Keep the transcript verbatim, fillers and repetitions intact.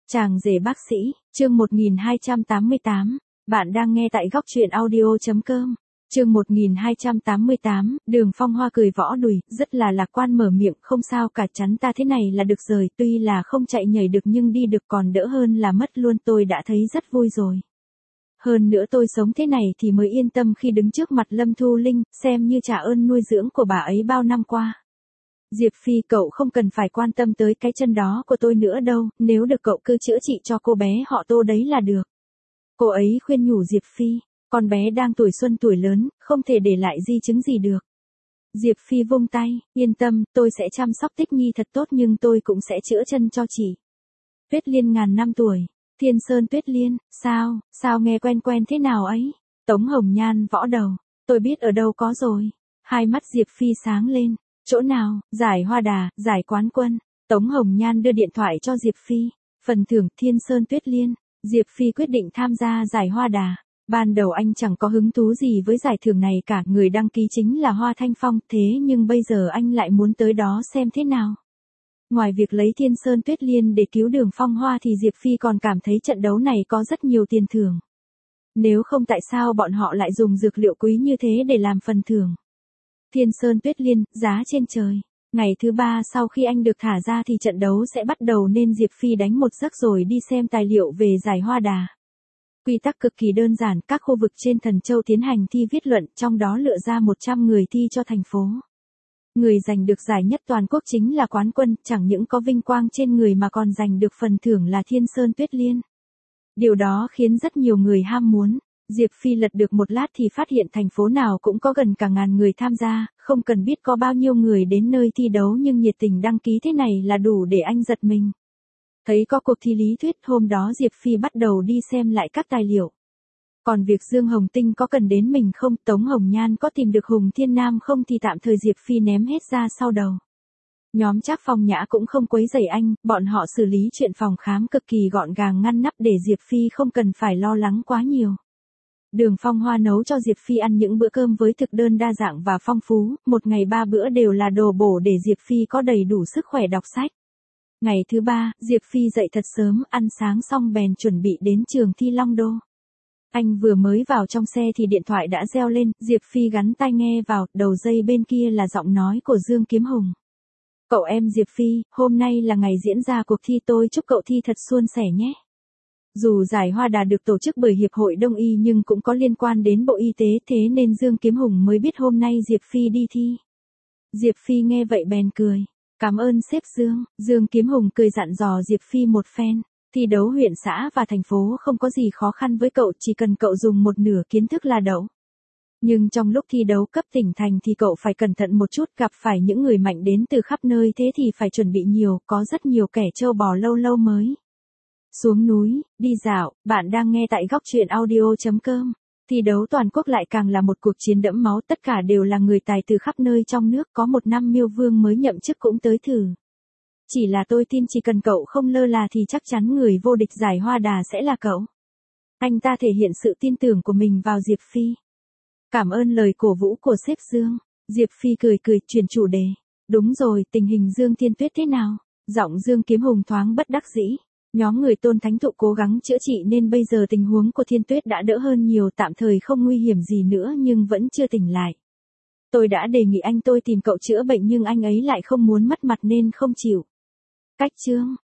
Chàng rể bác sĩ, chương một nghìn hai trăm tám mươi tám, bạn đang nghe tại góc truyện audio.com. Chương một nghìn hai trăm tám mươi tám, Đường Phong Hoa cười võ đùi, rất là lạc quan mở miệng, không sao cả, chắn ta thế này là được rồi, tuy là không chạy nhảy được nhưng đi được còn đỡ hơn là mất luôn, tôi đã thấy rất vui rồi. Hơn nữa tôi sống thế này thì mới yên tâm khi đứng trước mặt Lâm Thu Linh, xem như trả ơn nuôi dưỡng của bà ấy bao năm qua. Diệp Phi, cậu không cần phải quan tâm tới cái chân đó của tôi nữa đâu, nếu được cậu cứ chữa trị cho cô bé họ Tô đấy là được. Cô ấy khuyên nhủ Diệp Phi, con bé đang tuổi xuân tuổi lớn, không thể để lại di chứng gì được. Diệp Phi vung tay, yên tâm, tôi sẽ chăm sóc Tích Nhi thật tốt nhưng tôi cũng sẽ chữa chân cho chị. Tuyết Liên ngàn năm tuổi, Thiên Sơn Tuyết Liên, sao, sao nghe quen quen thế nào ấy? Tống Hồng Nhan võ đầu, tôi biết ở đâu có rồi. Hai mắt Diệp Phi sáng lên. Chỗ nào, giải Hoa Đà, giải Quán Quân. Tống Hồng Nhan đưa điện thoại cho Diệp Phi. Phần thưởng Thiên Sơn Tuyết Liên. Diệp Phi quyết định tham gia giải Hoa Đà. Ban đầu anh chẳng có hứng thú gì với giải thưởng này cả, người đăng ký chính là Hoa Thanh Phong, thế nhưng bây giờ anh lại muốn tới đó xem thế nào. Ngoài việc lấy Thiên Sơn Tuyết Liên để cứu Đường Phong Hoa thì Diệp Phi còn cảm thấy trận đấu này có rất nhiều tiền thưởng. Nếu không tại sao bọn họ lại dùng dược liệu quý như thế để làm phần thưởng. Thiên Sơn Tuyết Liên, giá trên trời. Ngày thứ ba sau khi anh được thả ra thì trận đấu sẽ bắt đầu nên Diệp Phi đánh một giấc rồi đi xem tài liệu về giải Hoa Đà. Quy tắc cực kỳ đơn giản, các khu vực trên Thần Châu tiến hành thi viết luận, trong đó lựa ra một trăm người thi cho thành phố. Người giành được giải nhất toàn quốc chính là quán quân, chẳng những có vinh quang trên người mà còn giành được phần thưởng là Thiên Sơn Tuyết Liên. Điều đó khiến rất nhiều người ham muốn. Diệp Phi lật được một lát thì phát hiện thành phố nào cũng có gần cả ngàn người tham gia, không cần biết có bao nhiêu người đến nơi thi đấu nhưng nhiệt tình đăng ký thế này là đủ để anh giật mình. Thấy có cuộc thi lý thuyết, hôm đó Diệp Phi bắt đầu đi xem lại các tài liệu. Còn việc Dương Hồng Tinh có cần đến mình không, Tống Hồng Nhan có tìm được Hùng Thiên Nam không thì tạm thời Diệp Phi ném hết ra sau đầu. Nhóm Trác Phong Nhã cũng không quấy rầy anh, bọn họ xử lý chuyện phòng khám cực kỳ gọn gàng ngăn nắp để Diệp Phi không cần phải lo lắng quá nhiều. Đường Phong Hoa nấu cho Diệp Phi ăn những bữa cơm với thực đơn đa dạng và phong phú, một ngày ba bữa đều là đồ bổ để Diệp Phi có đầy đủ sức khỏe đọc sách. Ngày thứ ba, Diệp Phi dậy thật sớm, ăn sáng xong bèn chuẩn bị đến trường thi Long Đô. Anh vừa mới vào trong xe thì điện thoại đã reo lên, Diệp Phi gắn tai nghe vào, đầu dây bên kia là giọng nói của Dương Kiếm Hùng. Cậu em Diệp Phi, hôm nay là ngày diễn ra cuộc thi, tôi chúc cậu thi thật suôn sẻ nhé. Dù giải Hoa Đà được tổ chức bởi Hiệp hội Đông y nhưng cũng có liên quan đến Bộ Y tế, thế nên Dương Kiếm Hùng mới biết hôm nay Diệp Phi đi thi. Diệp Phi nghe vậy bèn cười. Cảm ơn sếp Dương. Dương Kiếm Hùng cười dặn dò Diệp Phi một phen. Thi đấu huyện xã và thành phố không có gì khó khăn với cậu, chỉ cần cậu dùng một nửa kiến thức là đậu. Nhưng trong lúc thi đấu cấp tỉnh thành thì cậu phải cẩn thận một chút, gặp phải những người mạnh đến từ khắp nơi thế thì phải chuẩn bị nhiều, có rất nhiều kẻ trâu bò lâu lâu mới xuống núi, đi dạo. Bạn đang nghe tại góc truyện audio.com. Thi đấu toàn quốc lại càng là một cuộc chiến đẫm máu, tất cả đều là người tài từ khắp nơi trong nước, có một năm Miêu Vương mới nhậm chức cũng tới thử. Chỉ là tôi tin chỉ cần cậu không lơ là thì chắc chắn người vô địch giải Hoa Đà sẽ là cậu. Anh ta thể hiện sự tin tưởng của mình vào Diệp Phi. Cảm ơn lời cổ vũ của sếp Dương. Diệp Phi cười cười, chuyển chủ đề. Đúng rồi, tình hình Dương Thiên Tuyết thế nào? Giọng Dương Kiếm Hùng thoáng bất đắc dĩ. Nhóm người Tôn Thánh Thụ cố gắng chữa trị nên bây giờ tình huống của Thiên Tuyết đã đỡ hơn nhiều, tạm thời không nguy hiểm gì nữa nhưng vẫn chưa tỉnh lại. Tôi đã đề nghị anh tôi tìm cậu chữa bệnh nhưng anh ấy lại không muốn mất mặt nên không chịu. Cách chương,